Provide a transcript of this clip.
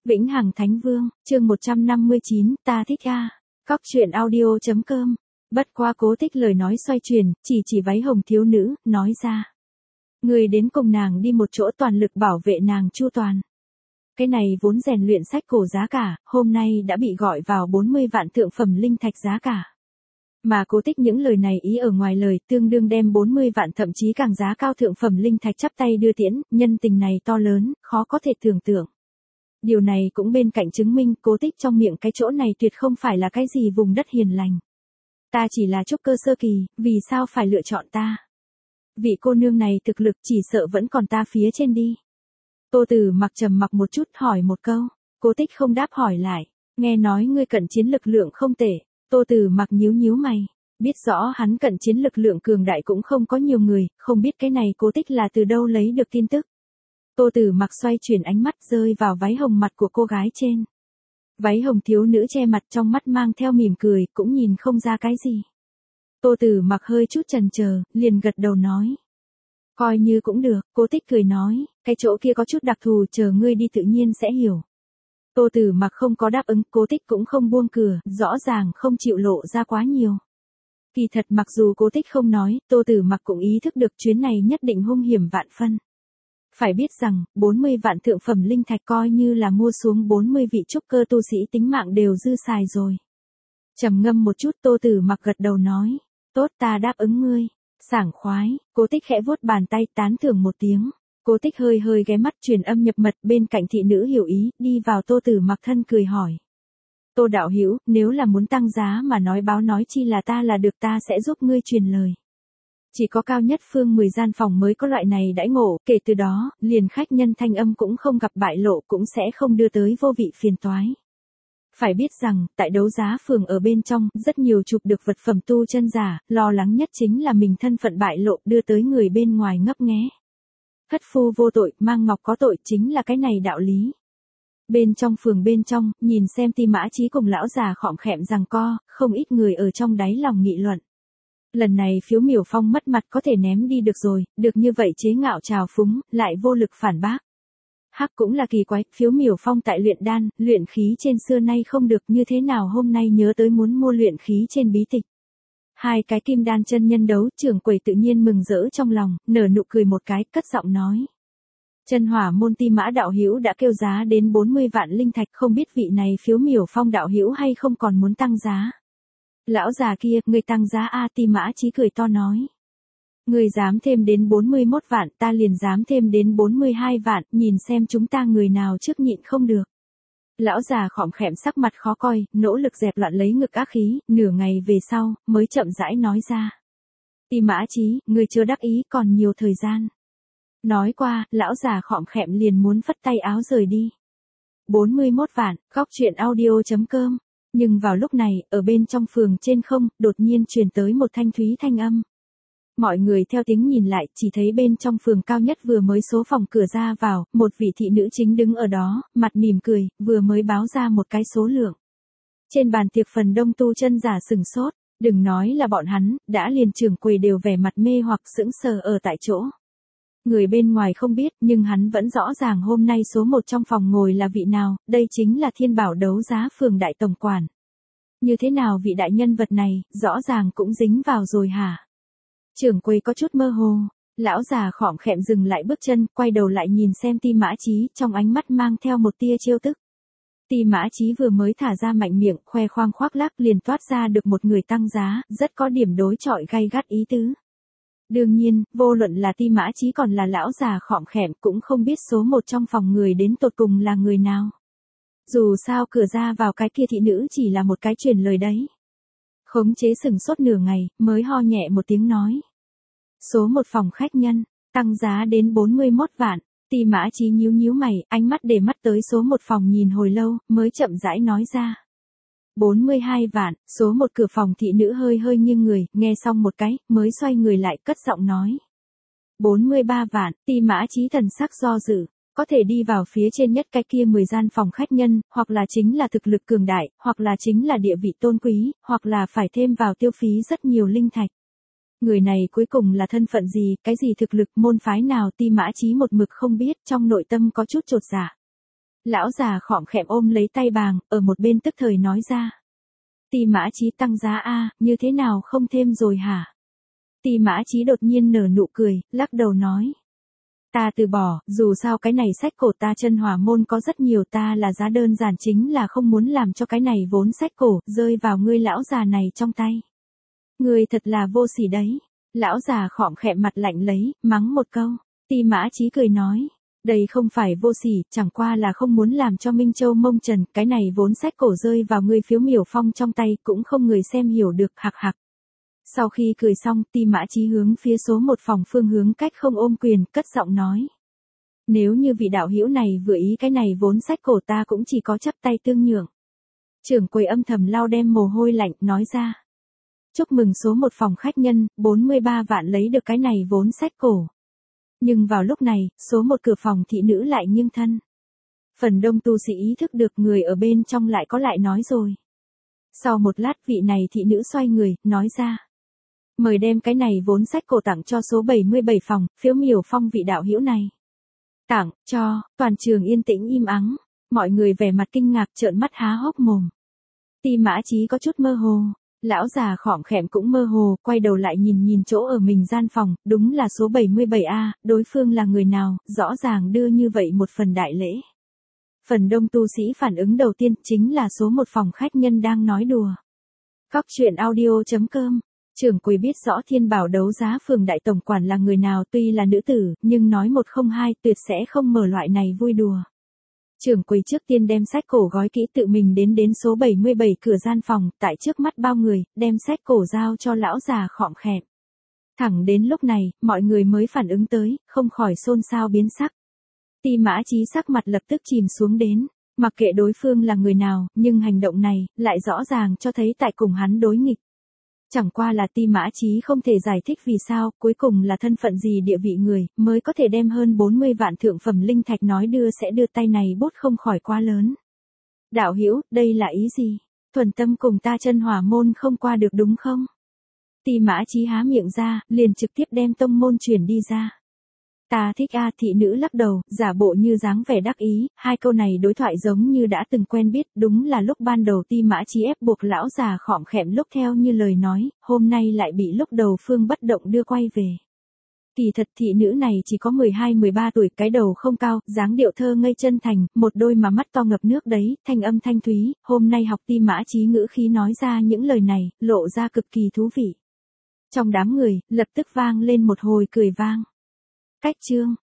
Vĩnh Hằng Thánh Vương, chương 159, ta thích a. Cóc truyện audio.com. Bất qua Cố Tích lời nói xoay chuyển, chỉ váy hồng thiếu nữ, nói ra. Người đến cùng nàng đi một chỗ toàn lực bảo vệ nàng chu toàn. Cái này vốn rèn luyện sách cổ giá cả, hôm nay đã bị gọi vào 40 vạn thượng phẩm linh thạch giá cả. Mà Cố Tích những lời này ý ở ngoài lời tương đương đem 40 vạn thậm chí càng giá cao thượng phẩm linh thạch chắp tay đưa tiễn, nhân tình này to lớn, khó có thể tưởng tượng. Điều này cũng bên cạnh chứng minh Cố Tích trong miệng cái chỗ này tuyệt không phải là cái gì vùng đất hiền lành. Ta chỉ là trúc cơ sơ kỳ, vì sao phải lựa chọn ta? Vị cô nương này thực lực chỉ sợ vẫn còn ta phía trên đi. Tô Tử Mặc trầm mặc một chút hỏi một câu, Cố Tích không đáp hỏi lại, nghe nói ngươi cận chiến lực lượng không tệ. Tô Tử Mặc nhíu mày, biết rõ hắn cận chiến lực lượng cường đại cũng không có nhiều người, không biết cái này Cố Tích là từ đâu lấy được tin tức. Tô Tử Mặc xoay chuyển ánh mắt rơi vào váy hồng mặt của cô gái trên. Váy hồng thiếu nữ che mặt trong mắt mang theo mỉm cười, cũng nhìn không ra cái gì. Tô Tử Mặc hơi chút chần chờ, liền gật đầu nói. Coi như cũng được, Cố Tích cười nói, cái chỗ kia có chút đặc thù, chờ ngươi đi tự nhiên sẽ hiểu. Tô Tử Mặc không có đáp ứng, Cố Tích cũng không buông cửa, rõ ràng không chịu lộ ra quá nhiều. Kỳ thật mặc dù Cố Tích không nói, Tô Tử Mặc cũng ý thức được chuyến này nhất định hung hiểm vạn phân. Phải biết rằng, 40 vạn thượng phẩm linh thạch coi như là mua xuống 40 vị trúc cơ tu sĩ tính mạng đều dư xài rồi. Trầm ngâm một chút Tô Tử Mặc gật đầu nói, tốt ta đáp ứng ngươi, sảng khoái, Cố Tích khẽ vuốt bàn tay tán thưởng một tiếng. Cố Tích hơi ghé mắt truyền âm nhập mật bên cạnh thị nữ hiểu ý, đi vào Tô Tử Mặc thân cười hỏi. Tô đạo hữu, nếu là muốn tăng giá mà nói chi là ta là được, ta sẽ giúp ngươi truyền lời. Chỉ có cao nhất phương 10 gian phòng mới có loại này đãi ngộ, kể từ đó, liền khách nhân thanh âm cũng không gặp bại lộ, cũng sẽ không đưa tới vô vị phiền toái. Phải biết rằng, tại đấu giá phường ở bên trong, rất nhiều chụp được vật phẩm tu chân giả, lo lắng nhất chính là mình thân phận bại lộ đưa tới người bên ngoài ngấp nghé. Thất phu vô tội, mang ngọc có tội, chính là cái này đạo lý. Bên trong phường bên trong, nhìn xem Ti Mã Chí cùng lão già khọm khẹm giằng co, không ít người ở trong đáy lòng nghị luận. Lần này Phiếu Miểu Phong mất mặt có thể ném đi được rồi, được như vậy chế ngạo trào phúng, lại vô lực phản bác. Hắc cũng là kỳ quái, Phiếu Miểu Phong tại luyện đan, luyện khí trên xưa nay không được, như thế nào hôm nay nhớ tới muốn mua luyện khí trên bí tịch. Hai cái kim đan chân nhân đấu, trưởng quầy tự nhiên mừng rỡ trong lòng, nở nụ cười một cái, cất giọng nói. Chân Hỏa môn Ti Mã đạo hữu đã kêu giá đến 40 vạn linh thạch, không biết vị này Phiếu Miểu Phong đạo hữu hay không còn muốn tăng giá. Lão già kia, người tăng giá a. Ti Mã Chí cười to nói. Người dám thêm đến 41 vạn, ta liền dám thêm đến 42 vạn, nhìn xem chúng ta người nào trước nhịn không được. Lão già khọm khẹm sắc mặt khó coi, nỗ lực dẹp loạn lấy ngực ác khí, nửa ngày về sau, mới chậm rãi nói ra. Ti Mã Chí, người chưa đắc ý, còn nhiều thời gian. Nói qua, lão già khọm khẹm liền muốn phất tay áo rời đi. 41 vạn, Cóc truyện audio.com. Nhưng vào lúc này, ở bên trong phường trên không, đột nhiên truyền tới một thanh thúy thanh âm. Mọi người theo tiếng nhìn lại, chỉ thấy bên trong phường cao nhất vừa mới số phòng cửa ra vào, một vị thị nữ chính đứng ở đó, mặt mỉm cười, vừa mới báo ra một cái số lượng. Trên bàn tiệc phần đông tu chân giả sừng sốt, đừng nói là bọn hắn, đã liền trưởng quầy đều vẻ mặt mê hoặc sững sờ ở tại chỗ. Người bên ngoài không biết, nhưng hắn vẫn rõ ràng hôm nay số 1 trong phòng ngồi là vị nào, đây chính là Thiên Bảo đấu giá phường đại tổng quản. Như thế nào vị đại nhân vật này, rõ ràng cũng dính vào rồi hả? Trưởng quầy có chút mơ hồ, lão già khọm khẹm dừng lại bước chân, quay đầu lại nhìn xem Ti Mã Chí, trong ánh mắt mang theo một tia trêu tức. Ti Mã Chí vừa mới thả ra mạnh miệng, khoe khoang khoác lác liền toát ra được một người tăng giá, rất có điểm đối chọi gay gắt ý tứ. Đương nhiên, vô luận là Ti Mã Chí còn là lão già khọm khẹm cũng không biết số 1 trong phòng người đến tột cùng là người nào. Dù sao cửa ra vào cái kia thị nữ chỉ là một cái truyền lời đấy. Khống chế sừng sốt nửa ngày, mới ho nhẹ một tiếng nói. Số 1 phòng khách nhân, tăng giá đến 41 vạn, Ti Mã Chí nhíu mày, ánh mắt để mắt tới số 1 phòng nhìn hồi lâu, mới chậm rãi nói ra. 42 vạn, số 1 cửa phòng thị nữ hơi nghiêng người, nghe xong một cái, mới xoay người lại cất giọng nói. 43 vạn, Ti Mã Chí thần sắc do dự. Có thể đi vào phía trên nhất cái kia 10 gian phòng khách nhân, hoặc là chính là thực lực cường đại, hoặc là chính là địa vị tôn quý, hoặc là phải thêm vào tiêu phí rất nhiều linh thạch. Người này cuối cùng là thân phận gì, cái gì thực lực, môn phái nào, Ti Mã Chí một mực không biết, trong nội tâm có chút chột dạ. Lão già khọm khẹm ôm lấy tay bàng, ở một bên tức thời nói ra. Ti Mã Chí tăng giá a, như thế nào không thêm rồi hả? Ti Mã Chí đột nhiên nở nụ cười, lắc đầu nói. Ta từ bỏ, dù sao cái này sách cổ ta Chân Hỏa môn có rất nhiều, ta là giá đơn giản chính là không muốn làm cho cái này vốn sách cổ rơi vào ngươi lão già này trong tay. Ngươi thật là vô sỉ đấy. Lão già khọm khẹm mặt lạnh lấy, mắng một câu. Ti Mã Chí cười nói. Đây không phải vô sỉ, chẳng qua là không muốn làm cho Minh Châu Mông Trần, cái này vốn sách cổ rơi vào ngươi Phiếu Miểu Phong trong tay, cũng không người xem hiểu được, hạc hạc. Sau khi cười xong, Ti Mã Chí hướng phía số một phòng phương hướng cách không ôm quyền, cất giọng nói. Nếu như vị đạo hữu này vừa ý cái này vốn sách cổ ta cũng chỉ có chắp tay tương nhượng. Trưởng quầy âm thầm lau đem mồ hôi lạnh, nói ra. Chúc mừng số một phòng khách nhân, 43 vạn lấy được cái này vốn sách cổ. Nhưng vào lúc này, số một cửa phòng thị nữ lại nghiêng thân. Phần đông tu sĩ ý thức được người ở bên trong lại có lại nói rồi. Sau một lát vị này thị nữ xoay người, nói ra. Mời đem cái này vốn sách cổ tặng cho số 77 phòng, Phiếu Miểu Phong vị đạo hữu này. Tặng, cho, toàn trường yên tĩnh im ắng. Mọi người vẻ mặt kinh ngạc trợn mắt há hốc mồm. Ti Mã Chí có chút mơ hồ. Lão già khọm khẹm cũng mơ hồ, quay đầu lại nhìn chỗ ở mình gian phòng, đúng là số 77A, đối phương là người nào, rõ ràng đưa như vậy một phần đại lễ. Phần đông tu sĩ phản ứng đầu tiên chính là số một phòng khách nhân đang nói đùa. Cóc truyện audio.com. Trưởng quầy biết rõ Thiên Bảo đấu giá phường đại tổng quản là người nào, tuy là nữ tử, nhưng nói một không hai tuyệt sẽ không mở loại này vui đùa. Trưởng quầy trước tiên đem sách cổ gói kỹ tự mình đến số 77 cửa gian phòng, tại trước mắt bao người, đem sách cổ giao cho lão già khọm khẹm. Thẳng đến lúc này, mọi người mới phản ứng tới, không khỏi xôn xao biến sắc. Ti Mã Chí sắc mặt lập tức chìm xuống đến, mặc kệ đối phương là người nào, nhưng hành động này, lại rõ ràng cho thấy tại cùng hắn đối nghịch. Chẳng qua là Ti Mã Chí không thể giải thích vì sao, cuối cùng là thân phận gì địa vị người, mới có thể đem hơn 40 vạn thượng phẩm linh thạch nói đưa sẽ đưa tay này bút không khỏi quá lớn. Đạo hữu, đây là ý gì? Thuần tâm cùng ta Chân Hỏa môn không qua được đúng không? Ti Mã Chí há miệng ra, liền trực tiếp đem tông môn chuyển đi ra. Ta thích a, thị nữ lắc đầu, giả bộ như dáng vẻ đắc ý, hai câu này đối thoại giống như đã từng quen biết, đúng là lúc ban đầu Ti Mã Chí ép buộc lão già khọm khẹm lúc theo như lời nói, hôm nay lại bị lúc đầu phương bất động đưa quay về. Kỳ thật thị nữ này chỉ có 12-13 tuổi, cái đầu không cao, dáng điệu thơ ngây chân thành, một đôi mà mắt to ngập nước đấy, thanh âm thanh thúy, hôm nay học Ti Mã Chí ngữ khí nói ra những lời này, lộ ra cực kỳ thú vị. Trong đám người, lập tức vang lên một hồi cười vang. Cách chương